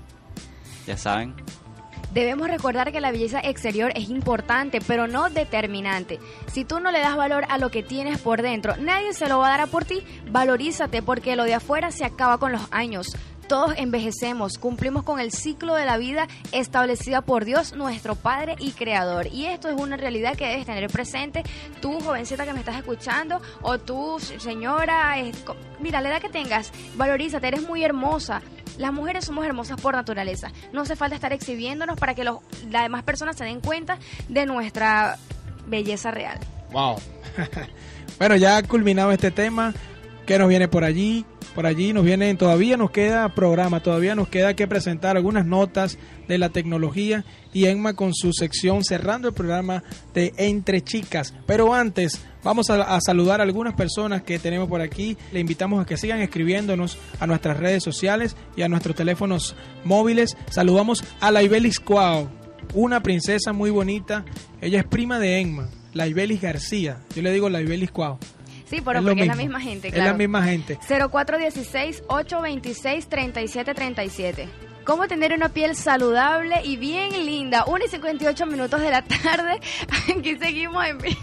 ya saben. Debemos recordar que la belleza exterior es importante, pero no determinante. Si tú no le das valor a lo que tienes por dentro, nadie se lo va a dar a por ti. Valorízate, porque lo de afuera se acaba con los años. Todos envejecemos, cumplimos con el ciclo de la vida establecida por Dios, nuestro Padre y Creador. Y esto es una realidad que debes tener presente, tú, jovencita que me estás escuchando, o tú, señora, es, mira, la edad que tengas, valorízate, eres muy hermosa. Las mujeres somos hermosas por naturaleza. No hace falta estar exhibiéndonos para que los, las demás personas se den cuenta de nuestra belleza real. Wow. Bueno, ya ha culminado este tema. ¿Qué nos viene por allí? Por allí nos vienen, todavía nos queda programa, todavía nos queda que presentar algunas notas de la tecnología y Emma con su sección cerrando el programa de Entre Chicas. Pero antes vamos a, a saludar a algunas personas que tenemos por aquí. Le invitamos a que sigan escribiéndonos a nuestras redes sociales y a nuestros teléfonos móviles. Saludamos a Laibelis Cuau, una princesa muy bonita. Ella es prima de Emma, Laibelis García. Yo le digo Laibelis Cuau. Sí, pero Es lo porque es la mismo. misma gente, Es claro. la misma gente. cero cuatro uno seis, ocho dos seis, tres siete tres siete. ¿Cómo tener una piel saludable y bien linda? una y cincuenta y ocho minutos de la tarde. Aquí seguimos en vivo.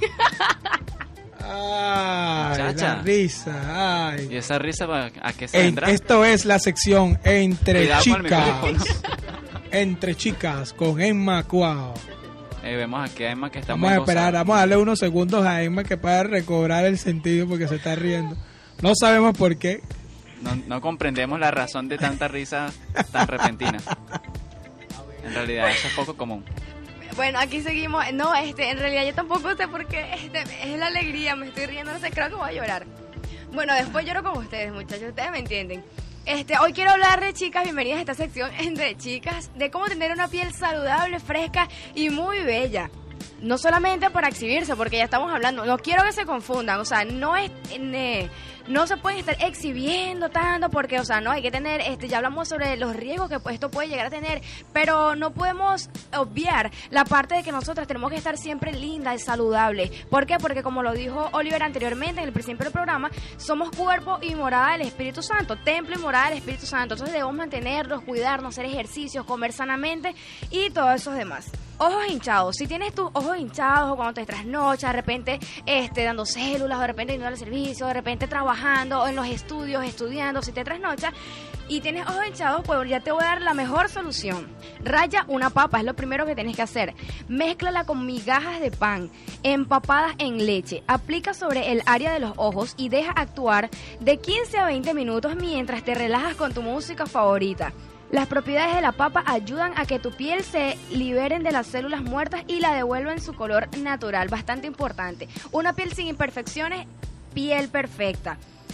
Ay, Muchacha. la risa. Ay. ¿Y esa risa a qué se En- vendrá? esto es la sección Entre Cuidado con el Chicas. micrófono. Entre Chicas con Emma Cuau. Eh, vemos aquí a Emma que está Vamos muy a esperar, gozada. vamos a darle unos segundos a Emma que pueda recobrar el sentido porque se está riendo. No sabemos por qué. No, no comprendemos la razón de tanta risa tan repentina. En realidad eso es poco común. Bueno, aquí seguimos. No, este, en realidad yo tampoco sé por qué. Este, es la alegría, me estoy riendo, no sé, creo que voy a llorar. Bueno, después lloro con ustedes, muchachos, ustedes me entienden. Este, hoy quiero hablar de chicas, bienvenidas a esta sección Entre Chicas, de cómo tener una piel saludable, fresca y muy bella. No solamente para exhibirse, porque ya estamos hablando, no quiero que se confundan, o sea, no es, eh, no se pueden estar exhibiendo tanto, porque, o sea, no, hay que tener, este, ya hablamos sobre los riesgos que pues, esto puede llegar a tener, pero no podemos obviar la parte de que nosotras tenemos que estar siempre lindas y saludables. ¿Por qué? Porque como lo dijo Oliver anteriormente en el principio del programa, somos cuerpo y morada del Espíritu Santo, templo y morada del Espíritu Santo, entonces debemos mantenernos, cuidarnos, hacer ejercicios, comer sanamente y todos esos demás. Ojos hinchados, si tienes tus ojos hinchados o cuando te trasnochas, de repente este, dando células, o de repente yendo al servicio, de repente trabajando o en los estudios, estudiando, si te trasnochas y tienes ojos hinchados, pues ya te voy a dar la mejor solución. Raya una papa, es lo primero que tienes que hacer. Mézclala con migajas de pan empapadas en leche. Aplica sobre el área de los ojos y deja actuar de quince a veinte minutos mientras te relajas con tu música favorita. Las propiedades de la papa ayudan a que tu piel se liberen de las células muertas y la devuelvan su color natural, bastante importante. Una piel sin imperfecciones, piel perfecta.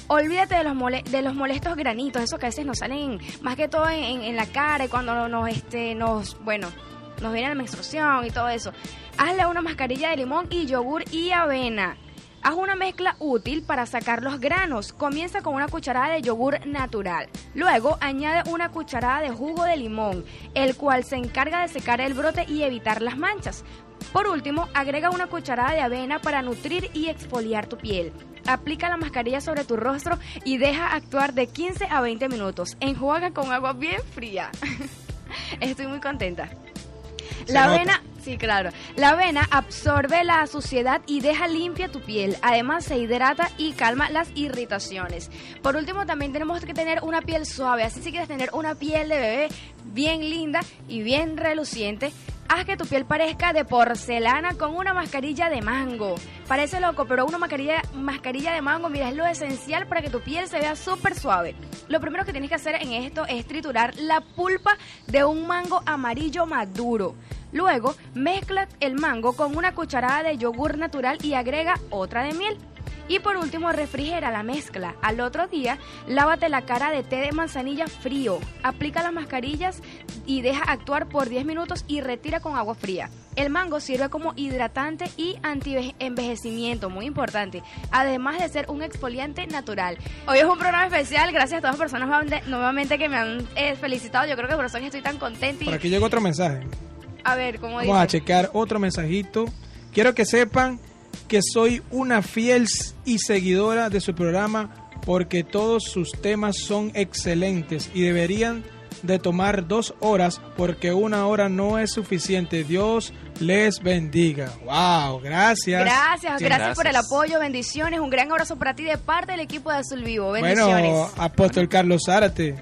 olvídate de los mole de los molestos granitos, esos que a veces nos salen más que todo en, en, en la cara y cuando nos, este, nos, bueno, nos viene la menstruación y todo eso. Hazle una mascarilla de limón y yogur y avena. Haz una mezcla útil para sacar los granos. Comienza con una cucharada de yogur natural. Luego añade una cucharada de jugo de limón, el cual se encarga de secar el brote y evitar las manchas. Por último, agrega una cucharada de avena para nutrir y exfoliar tu piel. Aplica la mascarilla sobre tu rostro y deja actuar de quince a veinte minutos. Enjuaga con agua bien fría. Estoy muy contenta. Se La nota. avena, sí, claro. La avena absorbe la suciedad y deja limpia tu piel. Además, se hidrata y calma las irritaciones. Por último, también tenemos que tener una piel suave. Así si quieres tener una piel de bebé bien linda y bien reluciente, haz que tu piel parezca de porcelana con una mascarilla de mango. Parece loco, pero una mascarilla, mascarilla de mango, mira, es lo esencial para que tu piel se vea súper suave. Lo primero que tienes que hacer en esto es triturar la pulpa de un mango amarillo maduro. Luego, mezcla el mango con una cucharada de yogur natural y agrega otra de miel. Y por último, refrigera la mezcla. Al otro día, lávate la cara de té de manzanilla frío. Aplica las mascarillas y deja actuar por diez minutos y retira con agua fría. El mango sirve como hidratante y anti-envejecimiento, muy importante, además de ser un exfoliante natural. Hoy es un programa especial, gracias a todas las personas nuevamente- nuevamente que me han eh, felicitado. Yo creo que por eso es que estoy tan contenta. Por Y, aquí llegó otro mensaje. a ver, ¿cómo Vamos a dice? checar otro mensajito. Quiero que sepan que soy una fiel y seguidora de su programa porque todos sus temas son excelentes y deberían de tomar dos horas porque una hora no es suficiente. Dios les bendiga. Wow, gracias. Gracias, Sí. gracias por el gracias. apoyo, bendiciones. Un gran abrazo para ti de parte del equipo de Azul Vivo. Bendiciones. Bueno, apóstol Carlos Zárate,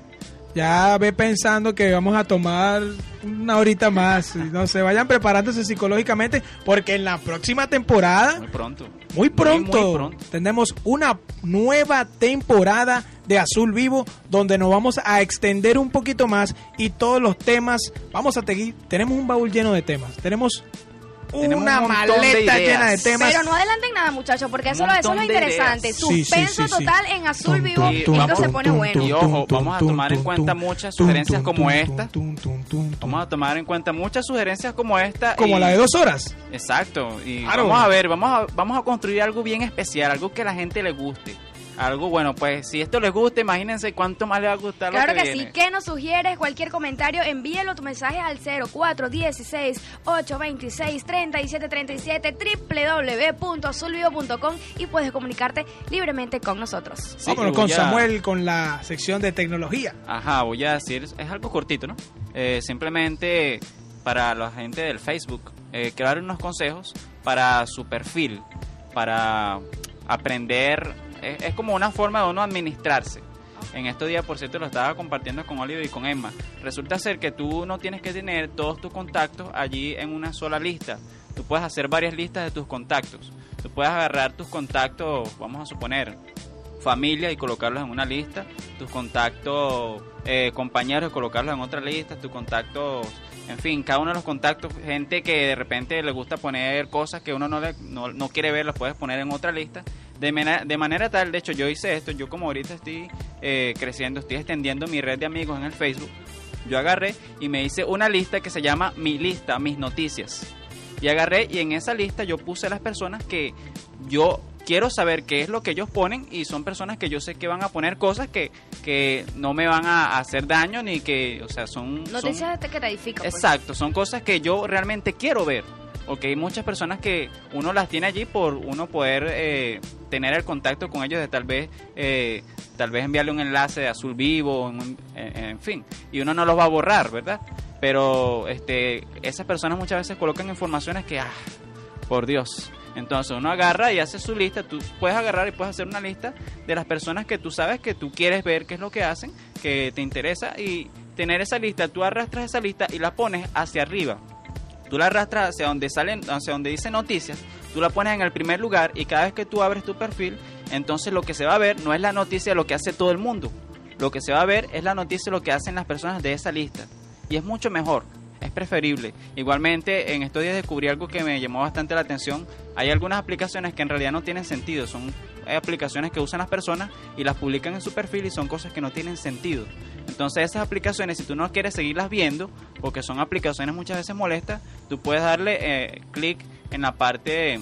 ya ve pensando que vamos a tomar una horita más. No se vayan preparándose psicológicamente porque en la próxima temporada, Muy pronto. muy pronto, muy pronto. tenemos una nueva temporada de Azul Vivo donde nos vamos a extender un poquito más y todos los temas, vamos a seguir, tenemos un baúl lleno de temas, tenemos Tenemos una un montón de maleta ideas. llena de temas. Pero no adelanten nada, muchachos, porque eso, Un lo- eso es lo montón de interesante. ideas. Sí, sí, Suspenso sí, sí. total en Azul Tum, Vivo tum, y tum, esto tum, se pone tum, bueno. Y tum, ojo, tum, vamos a tum, tomar en tum, cuenta tum, muchas tum, sugerencias tum, como tum, esta. tum, tum, tum, tum. Vamos a tomar en cuenta muchas sugerencias como esta. Como y- la de dos horas. Exacto. Y Claro. vamos a ver, vamos a, vamos a construir algo bien especial, algo que a la gente le guste. Algo bueno, pues si esto les gusta, imagínense cuánto más les va a gustar Claro lo que, que sí. viene. ¿Qué nos sugieres? Cualquier comentario, envíelo tu mensaje al cero cuatro uno seis, ocho dos seis, tres siete tres siete doble u doble u doble u punto azulvivo punto com y puedes comunicarte libremente con nosotros. Sí, Vámonos yo con voy a- Samuel con la sección de tecnología. Ajá, voy a decir, es algo cortito, ¿no? Eh, simplemente para la gente del Facebook, eh, quiero dar unos consejos para su perfil, para aprender, es, es como una forma de uno administrarse. En estos días, por cierto, lo estaba compartiendo con Oliver y con Emma. Resulta ser que tú no tienes que tener todos tus contactos allí en una sola lista. Tú puedes hacer varias listas de tus contactos. Tú puedes agarrar tus contactos, vamos a suponer, familia y colocarlos en una lista, tus contactos eh, compañeros y colocarlos en otra lista, tus contactos, en fin, cada uno de los contactos, gente que de repente le gusta poner cosas que uno no, le, no, no quiere ver, las puedes poner en otra lista, de, mena, de manera tal, de hecho yo hice esto, yo como ahorita estoy eh, creciendo, estoy extendiendo mi red de amigos en el Facebook, yo agarré y me hice una lista que se llama Mi Lista, Mis Noticias, y agarré y en esa lista yo puse a las personas que yo quiero saber qué es lo que ellos ponen y son personas que yo sé que van a poner cosas que, que no me van a hacer daño ni que, o sea, son... son- Noticias que te edifican. pues. Exacto, son cosas que yo realmente quiero ver. Ok, hay muchas personas que uno las tiene allí por uno poder eh, tener el contacto con ellos de tal vez eh, tal vez enviarle un enlace de Azul Vivo, en, en, en fin, y uno no los va a borrar, ¿verdad? Pero este esas personas muchas veces colocan informaciones que, ah, por Dios. Entonces uno agarra y hace su lista, tú puedes agarrar y puedes hacer una lista de las personas que tú sabes que tú quieres ver qué es lo que hacen, que te interesa y tener esa lista, tú arrastras esa lista y la pones hacia arriba. Tú la arrastras hacia donde salen, hacia donde dice noticias, tú la pones en el primer lugar y cada vez que tú abres tu perfil, entonces lo que se va a ver no es la noticia de lo que hace todo el mundo. Lo que se va a ver es la noticia de lo que hacen las personas de esa lista. Y es mucho mejor, es preferible. Igualmente, en estos días descubrí algo que me llamó bastante la atención. Hay algunas aplicaciones que en realidad no tienen sentido, son hay aplicaciones que usan las personas y las publican en su perfil y son cosas que no tienen sentido. Entonces esas aplicaciones, si tú no quieres seguirlas viendo, porque son aplicaciones muchas veces molestas, tú puedes darle eh, clic en la parte,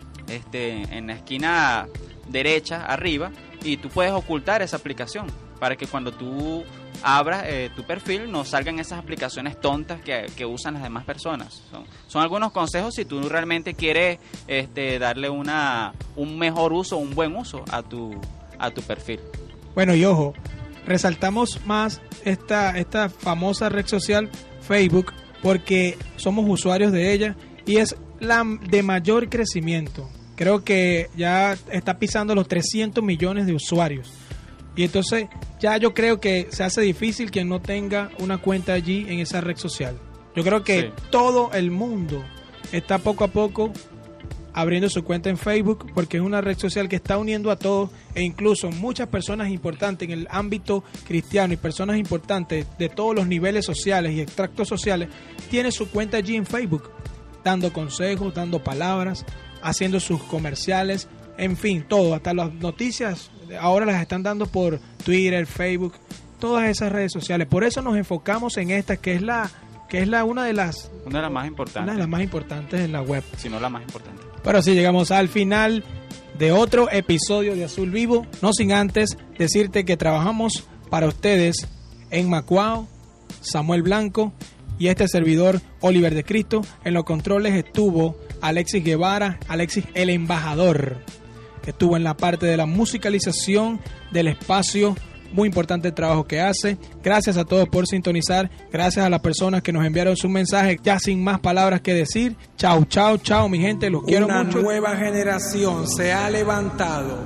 este, en la esquina derecha arriba, y tú puedes ocultar esa aplicación para que cuando tú abras eh, tu perfil no salgan esas aplicaciones tontas que, que usan las demás personas. Son, son algunos consejos si tú realmente quieres este, darle una un mejor uso, un buen uso a tu a tu perfil. Bueno, y ojo, resaltamos más esta esta famosa red social Facebook porque somos usuarios de ella y es la de mayor crecimiento. Creo que ya está pisando los trescientos millones de usuarios. Y entonces ya yo creo que se hace difícil quien no tenga una cuenta allí en esa red social. Yo creo que sí. Todo el mundo está poco a poco abriendo su cuenta en Facebook porque es una red social que está uniendo a todos e incluso muchas personas importantes en el ámbito cristiano y personas importantes de todos los niveles sociales y extractos sociales tienen su cuenta allí en Facebook, dando consejos, dando palabras, haciendo sus comerciales, en fin, todo, hasta las noticias ahora las están dando por Twitter, Facebook, todas esas redes sociales. Por eso nos enfocamos en esta, que es la que es la una de las una de las más importantes. Una de las más importantes en la web. Si no la más importante. Pero sí, llegamos al final de otro episodio de Azul Vivo, no sin antes decirte que trabajamos para ustedes en Macuao, Samuel Blanco y este servidor Oliver de Cristo. En los controles estuvo Alexis Guevara, Alexis el embajador. Estuvo en la parte de la musicalización del espacio, muy importante el trabajo que hace. Gracias a todos por sintonizar, gracias a las personas que nos enviaron sus mensajes. Ya sin más palabras que decir, chao, chao, chao mi gente, los quiero mucho. Una nueva generación se ha levantado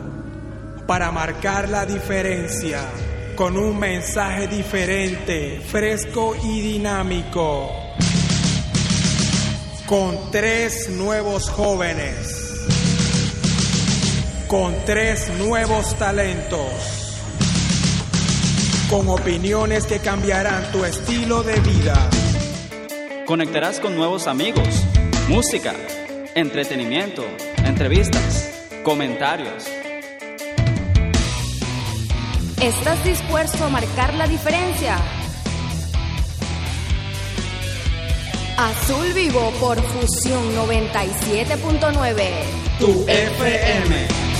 para marcar la diferencia con un mensaje diferente, fresco y dinámico, con tres nuevos jóvenes, con tres nuevos talentos, con opiniones que cambiarán tu estilo de vida. Conectarás con nuevos amigos, música, entretenimiento, entrevistas, comentarios. ¿Estás dispuesto a marcar la diferencia? Azul Vivo por Fusión noventa y siete punto nueve. Tu F M.